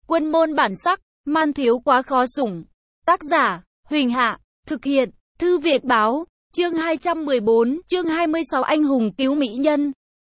Quân môn bản sắc, man thiếu quá khó sủng. Tác giả, Huỳnh Hạ, thực hiện, Thư Viện Báo, chương 214, chương 26 anh hùng cứu mỹ nhân.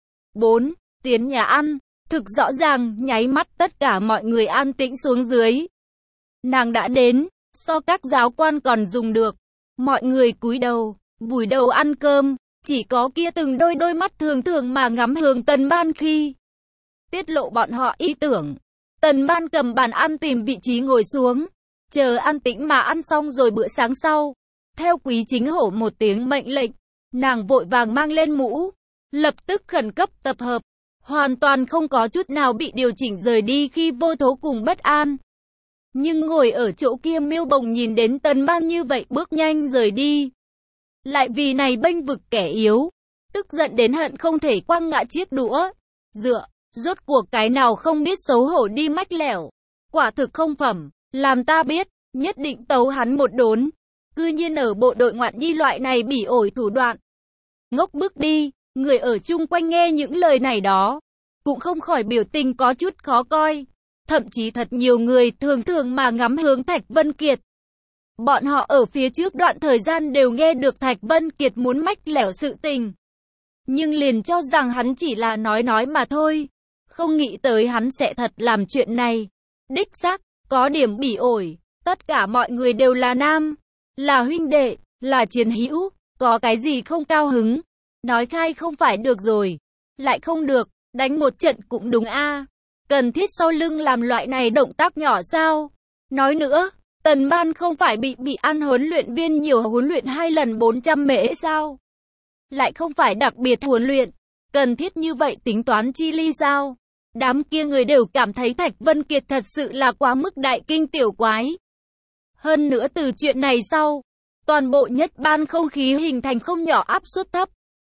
4. Tiến nhà ăn, thực rõ ràng, nháy mắt tất cả mọi người an tĩnh xuống dưới. Nàng đã đến, so các giáo quan còn dùng được. Mọi người cúi đầu, vùi đầu ăn cơm, chỉ có kia từng đôi mắt thường thường mà ngắm hướng Tần Ban khi tiết lộ bọn họ ý tưởng. Tần Ban cầm bàn ăn tìm vị trí ngồi xuống, chờ an tĩnh mà ăn xong rồi bữa sáng sau. Theo Quý Chính Hổ một tiếng mệnh lệnh, nàng vội vàng mang lên mũ, lập tức khẩn cấp tập hợp, hoàn toàn không có chút nào bị điều chỉnh rời đi khi vô thố cùng bất an. Nhưng ngồi ở chỗ kia Miêu Bồng nhìn đến Tần Ban như vậy bước nhanh rời đi, lại vì này bênh vực kẻ yếu, tức giận đến hận không thể quăng ngã chiếc đũa, dựa, rốt cuộc cái nào không biết xấu hổ đi mách lẻo, quả thực không phẩm, làm ta biết, nhất định tấu hắn một đốn. Cư nhiên ở bộ đội ngoạn nhi loại này bỉ ổi thủ đoạn. Ngốc bước đi, người ở chung quanh nghe những lời này đó, cũng không khỏi biểu tình có chút khó coi. Thậm chí thật nhiều người thường thường mà ngắm hướng Thạch Vân Kiệt. Bọn họ ở phía trước đoạn thời gian đều nghe được Thạch Vân Kiệt muốn mách lẻo sự tình. Nhưng liền cho rằng hắn chỉ là nói mà thôi. Không nghĩ tới hắn sẽ thật làm chuyện này. Đích xác, có điểm bỉ ổi, tất cả mọi người đều là nam. Là huynh đệ, là chiến hữu, có cái gì không cao hứng. Nói khai không phải được rồi. Lại không được, đánh một trận cũng đúng a. Cần thiết sau lưng làm loại này động tác nhỏ sao? Nói nữa, Tần Ban không phải bị ăn huấn luyện viên nhiều huấn luyện 2 lần 400 mễ sao? Lại không phải đặc biệt huấn luyện. Cần thiết như vậy tính toán chi ly sao? Đám kia người đều cảm thấy Thạch Vân Kiệt thật sự là quá mức đại kinh tiểu quái. Hơn nữa từ chuyện này sau, toàn bộ nhất ban không khí hình thành không nhỏ áp suất thấp.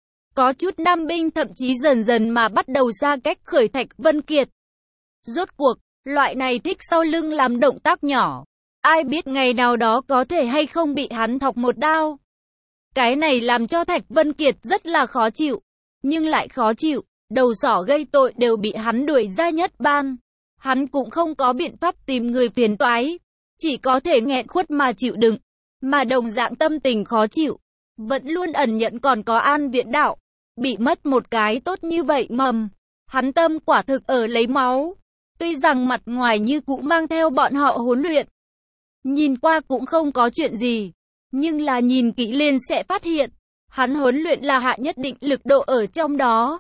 Có chút nam binh thậm chí dần dần mà bắt đầu xa cách khởi Thạch Vân Kiệt. Rốt cuộc, loại này thích sau lưng làm động tác nhỏ. Ai biết ngày nào đó có thể hay không bị hắn thọc một đao. Cái này làm cho Thạch Vân Kiệt rất là khó chịu. Nhưng lại khó chịu, đầu sỏ gây tội đều bị hắn đuổi ra nhất ban. Hắn cũng không có biện pháp tìm người phiền toái. Chỉ có thể nghẹn khuất mà chịu đựng. Mà đồng dạng tâm tình khó chịu. Vẫn luôn ẩn nhận còn có An Viễn Đạo. Bị mất một cái tốt như vậy mầm. Hắn tâm quả thực ở lấy máu. Tuy rằng mặt ngoài như cũ mang theo bọn họ huấn luyện. Nhìn qua cũng không có chuyện gì. Nhưng là nhìn kỹ liền sẽ phát hiện. Hắn huấn luyện là hạ nhất định lực độ ở trong đó.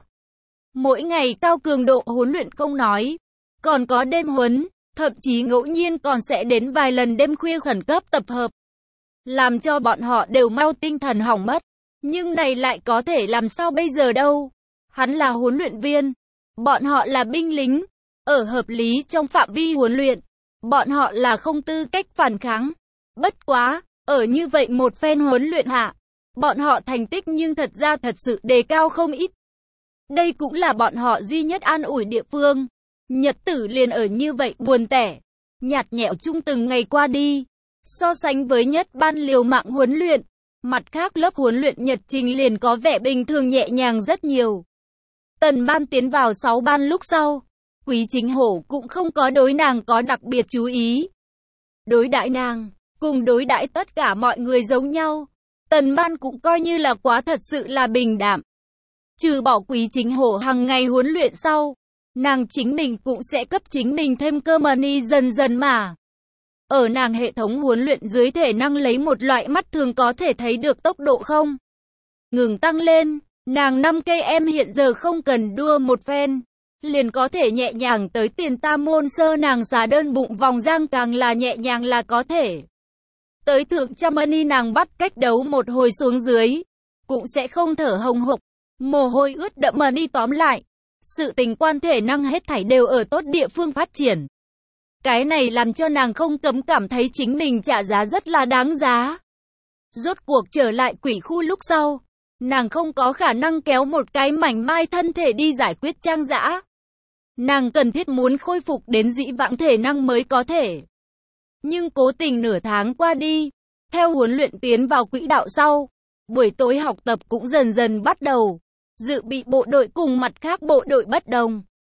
Mỗi ngày cao cường độ huấn luyện không nói. Còn có đêm huấn. Thậm chí ngẫu nhiên còn sẽ đến vài lần đêm khuya khẩn cấp tập hợp. Làm cho bọn họ đều mau tinh thần hỏng mất. Nhưng này lại có thể làm sao bây giờ đâu. Hắn là huấn luyện viên. Bọn họ là binh lính. Ở hợp lý trong phạm vi huấn luyện. Bọn họ là không tư cách phản kháng. Bất quá, ở như vậy một phen huấn luyện hạ. Bọn họ thành tích nhưng thật ra thật sự đề cao không ít. Đây cũng là bọn họ duy nhất an ủi địa phương. Nhật tử liền ở như vậy buồn tẻ, nhạt nhẽo chung từng ngày qua đi. So sánh với nhất ban liều mạng huấn luyện, mặt khác lớp huấn luyện nhật trình liền có vẻ bình thường nhẹ nhàng rất nhiều. Tần Ban tiến vào 6 ban lúc sau, Quý Chính Hổ cũng không có đối nàng có đặc biệt chú ý. Đối đãi nàng, cùng đối đãi tất cả mọi người giống nhau. Tần Ban cũng coi như là quá thật sự là bình đạm. Trừ bỏ Quý Chính Hổ hàng ngày huấn luyện sau, nàng chính mình cũng sẽ cấp chính mình thêm cơ money dần dần mà. Ở nàng hệ thống huấn luyện dưới thể năng lấy một loại mắt thường có thể thấy được tốc độ không ngừng tăng lên, nàng 5 cây em hiện giờ không cần đua một phen, liền có thể nhẹ nhàng tới tiền tam môn sơ nàng xả đơn bụng vòng giang càng là nhẹ nhàng là có thể. Tới thượng trăm money nàng bắt cách đấu một hồi xuống dưới, cũng sẽ không thở hồng hộc, mồ hôi ướt đẫm money tóm lại. Sự tình quan thể năng hết thảy đều ở tốt địa phương phát triển. Cái này làm cho nàng không cấm cảm thấy chính mình trả giá rất là đáng giá. Rốt cuộc trở lại quỷ khu lúc sau, nàng không có khả năng kéo một cái mảnh mai thân thể đi giải quyết Trang Dã. Nàng cần thiết muốn khôi phục đến dĩ vãng thể năng mới có thể. Nhưng cố tình nửa tháng qua đi, theo huấn luyện tiến vào quỹ đạo sau, buổi tối học tập cũng dần dần bắt đầu. Dự bị bộ đội cùng mặt khác bộ đội bất đồng.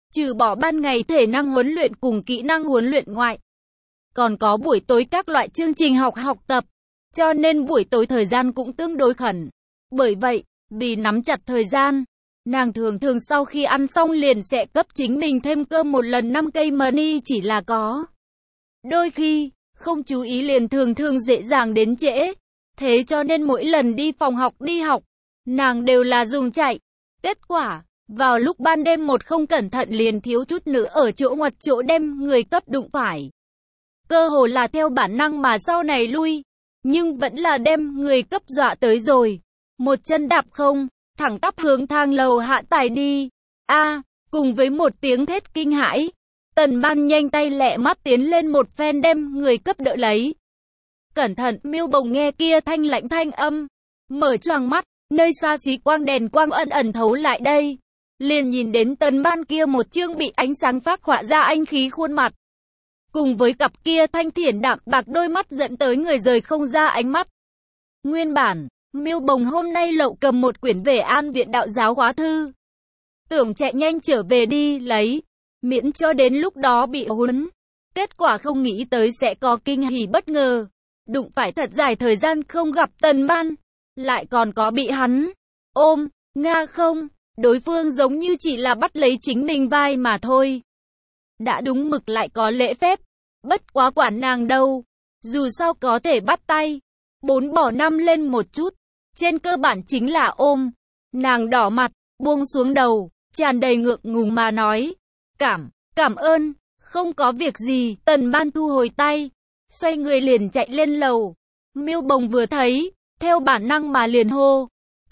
Trừ bỏ ban ngày thể năng huấn luyện cùng kỹ năng huấn luyện ngoại, còn có buổi tối các loại chương trình học tập, cho nên buổi tối thời gian cũng tương đối khẩn. Bởi vậy, vì nắm chặt thời gian, nàng thường thường sau khi ăn xong liền sẽ cấp chính mình thêm cơm một lần 5 cây money, chỉ là có đôi khi, không chú ý liền thường thường dễ dàng đến trễ. Thế cho nên mỗi lần đi phòng học đi học, nàng đều là dùng chạy. Kết quả, vào lúc ban đêm một không cẩn thận liền thiếu chút nữa ở chỗ ngoặt chỗ đem người cấp đụng phải. Cơ hồ là theo bản năng mà sau này lui, nhưng vẫn là đem người cấp dọa tới rồi. Một chân đạp không, thẳng tắp hướng thang lầu hạ tải đi. Cùng với một tiếng thét kinh hãi, Tần Ban nhanh tay lẹ mắt tiến lên một phen đem người cấp đỡ lấy. Cẩn thận, Miêu Bồng nghe kia thanh lãnh thanh âm, mở choàng mắt, nơi xa xí quang đèn quang ẩn ẩn thấu lại đây, liền nhìn đến Tần Ban kia một chương bị ánh sáng phác họa ra anh khí khuôn mặt, cùng với cặp kia thanh thiển đạm bạc đôi mắt dẫn tới người rời không ra ánh mắt. Nguyên bản, Miêu Bồng hôm nay lậu cầm một quyển về An viện đạo giáo khóa thư, tưởng chạy nhanh trở về đi lấy, miễn cho đến lúc đó bị huấn. Kết quả không nghĩ tới sẽ có kinh hỉ bất ngờ, đụng phải thật dài thời gian không gặp Tần Ban, lại còn có bị hắn ôm. Nga không, đối phương giống như chỉ là bắt lấy chính mình vai mà thôi. Đã đúng mực lại có lễ phép, bất quá quản nàng đâu, dù sao có thể bắt tay, 4 bỏ 5 lên một chút, trên cơ bản chính là ôm. Nàng đỏ mặt, buông xuống đầu, tràn đầy ngượng ngùng mà nói, cảm ơn, không có việc gì. Tần Ban thu hồi tay, xoay người liền chạy lên lầu. Miêu Bồng vừa thấy, theo bản năng mà liền hô,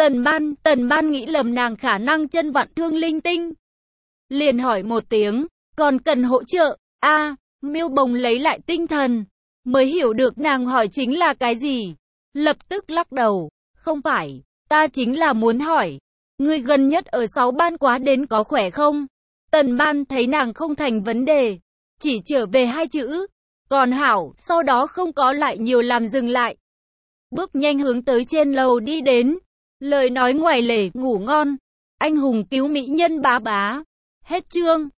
Tần Ban nghĩ lầm nàng khả năng chân vặn thương linh tinh, liền hỏi một tiếng, còn cần hỗ trợ? Miêu Bồng lấy lại tinh thần, mới hiểu được nàng hỏi chính là cái gì, lập tức lắc đầu, không phải, ta chính là muốn hỏi, ngươi gần nhất ở 6 ban quá đến có khỏe không? Tần Ban thấy nàng không thành vấn đề, chỉ trở về 2 chữ, còn hảo, sau đó không có lại nhiều làm dừng lại. Bước nhanh hướng tới trên lầu đi đến, lời nói ngoài lề, ngủ ngon, anh hùng cứu mỹ nhân bá bá. Hết chương.